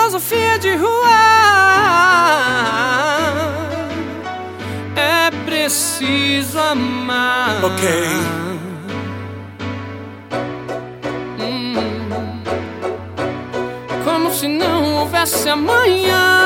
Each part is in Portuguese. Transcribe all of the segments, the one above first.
filosofia de rua. É preciso amar. Ok. Como se não houvesse amanhã.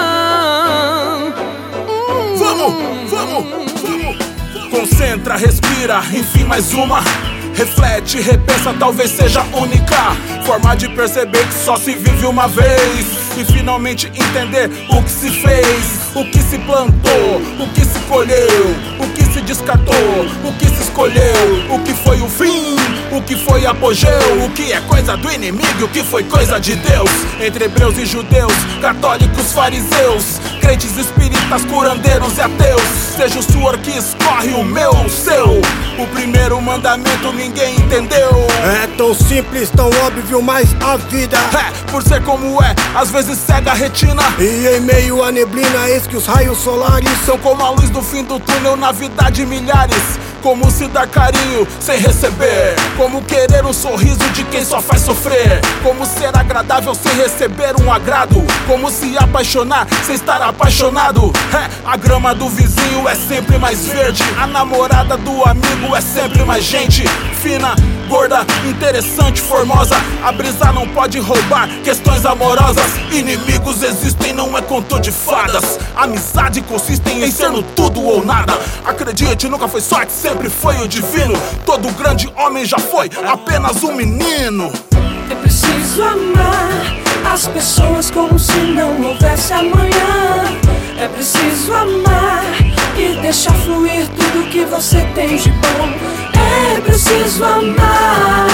Vamos! Concentra, respira, enfim mais uma. Reflete, repensa, talvez seja a única forma de perceber que só se vive uma vez. E finalmente entender o que se fez, o que se plantou, o que se colheu, o que se descartou, o que se escolheu, o que foi o fim, o que foi apogeu, o que é coisa do inimigo e o que foi coisa de Deus. Entre hebreus e judeus, católicos, fariseus, crentes, espíritas, curandeiros e ateus, seja o suor que escorre o meu, o seu. O primeiro mandamento ninguém entendeu. É tão simples, tão óbvio, mas a vida por ser como é, às vezes cega a retina. E em meio à neblina, eis que os raios solares são como a luz do fim do túnel na vida de milhares. Como se dar carinho sem receber, como querer um sorriso de quem só faz sofrer, como ser agradável sem receber um agrado, como se apaixonar sem estar apaixonado. A grama do vizinho é sempre mais verde, a namorada do amigo é sempre mais gente fina, gorda, interessante, formosa. A brisa não pode roubar questões amorosas. Inimigos existem, não é conto de fadas. Amizade consiste em ser no tudo ou nada. Acredite, nunca foi sorte, sempre foi o divino. Todo grande homem já foi apenas um menino. É preciso amar as pessoas como se não houvesse amanhã. É preciso amar e deixar fluir tudo que você tem de bom. É preciso amar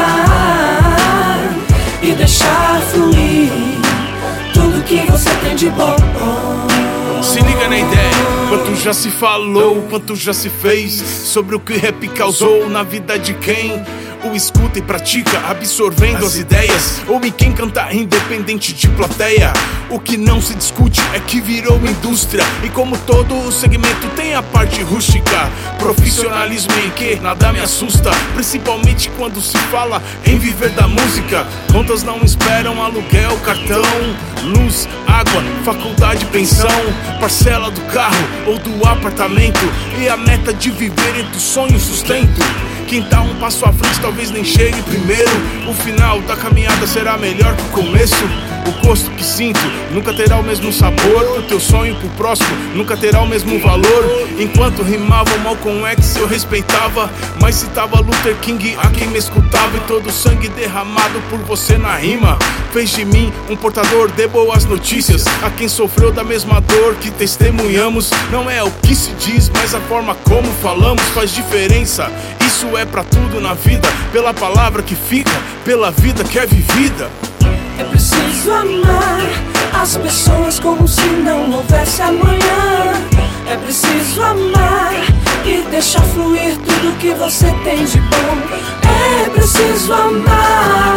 e deixar fluir tudo que você tem de bom. Se liga na ideia, quanto já se falou, quanto já se fez sobre o que rap causou na vida de quem o escuta e pratica, absorvendo as ideias, ou em quem canta independente de plateia. O que não se discute é que virou indústria, e como todo o segmento tem a parte rústica. Profissionalismo em que nada me assusta, principalmente quando se fala em viver da música. Contas não esperam, aluguel, cartão, luz, água, faculdade, pensão, parcela do carro ou do apartamento, e a meta de viver entre o sonho e o sustento. Quem tá um passo à frente talvez nem chegue primeiro. O final da caminhada será melhor que o começo. O gosto que sinto nunca terá o mesmo sabor. O teu sonho pro próximo nunca terá o mesmo valor. Enquanto rimava Malcolm X eu respeitava, mas citava Luther King a quem me escutava. E todo o sangue derramado por você na rima fez de mim um portador de boas notícias. A quem sofreu da mesma dor que testemunhamos. Não é o que se diz, mas a forma como falamos faz diferença. Isso é pra tudo na vida, pela palavra que fica, pela vida que é vivida. É preciso amar as pessoas como se não houvesse amanhã. É preciso amar e deixar fluir tudo que você tem de bom. É preciso amar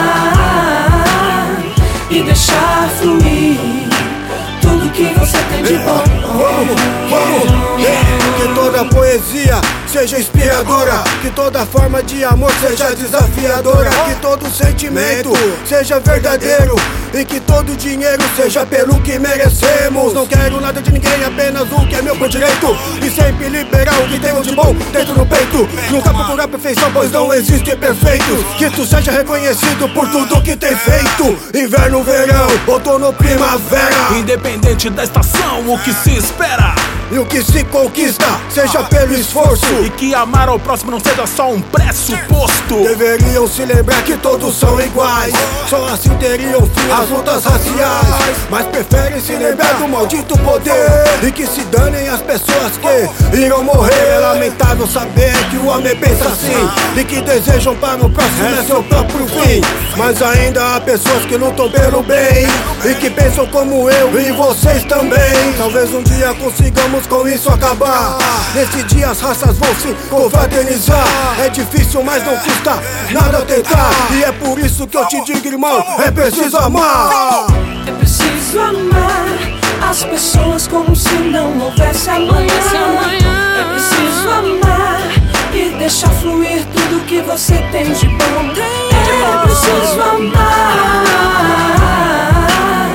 e deixar fluir tudo que você tem de bom. Que toda poesia seja inspiradora, que toda forma de amor seja desafiadora, que todo sentimento seja verdadeiro e que todo dinheiro seja pelo que merecemos. Não quero nada de ninguém, apenas o que é meu por direito, e sempre liberar o que tenho de bom dentro do peito. Nunca procurar perfeição, pois não existe perfeitos. Que tu seja reconhecido por tudo que tem feito. Inverno, verão, outono, primavera, independente da estação, o que se espera e o que se conquista seja pelo esforço, e que amar ao próximo não seja só um pressuposto. Deveriam se lembrar que todos são iguais, só assim teriam fim as lutas raciais. Mas preferem se lembrar do maldito poder, e que se danem as pessoas que irão morrer. É lamentável saber que o homem pensa assim, e que desejam para o próximo é seu próprio fim. Mas ainda há pessoas que lutam pelo bem, e que pensam como eu e vocês também. Talvez um dia consigamos com isso acabar. Nesse dia as raças vão se confraternizar. É difícil, mas não custa nada tentar, e é por isso que eu te digo, irmão, é preciso amar. É preciso amar as pessoas como se não houvesse amanhã. É preciso amar e deixar fluir tudo que você tem de bom. É preciso amar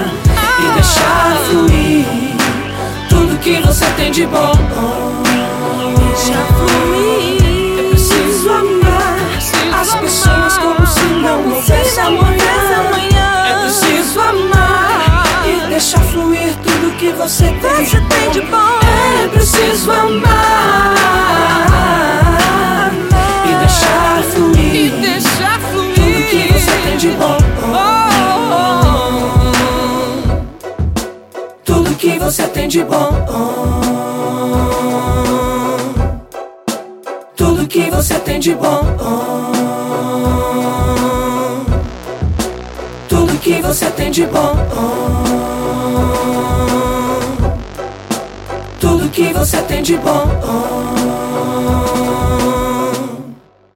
de bom. Deixa fluir. É preciso amar as pessoas como se não houvesse amanhã. É preciso amar e deixar fluir tudo que você tem de bom. É preciso amar e deixar fluir tudo que você tem de bom. Tudo que você tem de bom. Tudo que você tem de bom. Tudo que você tem de bom. Tudo que você tem de bom.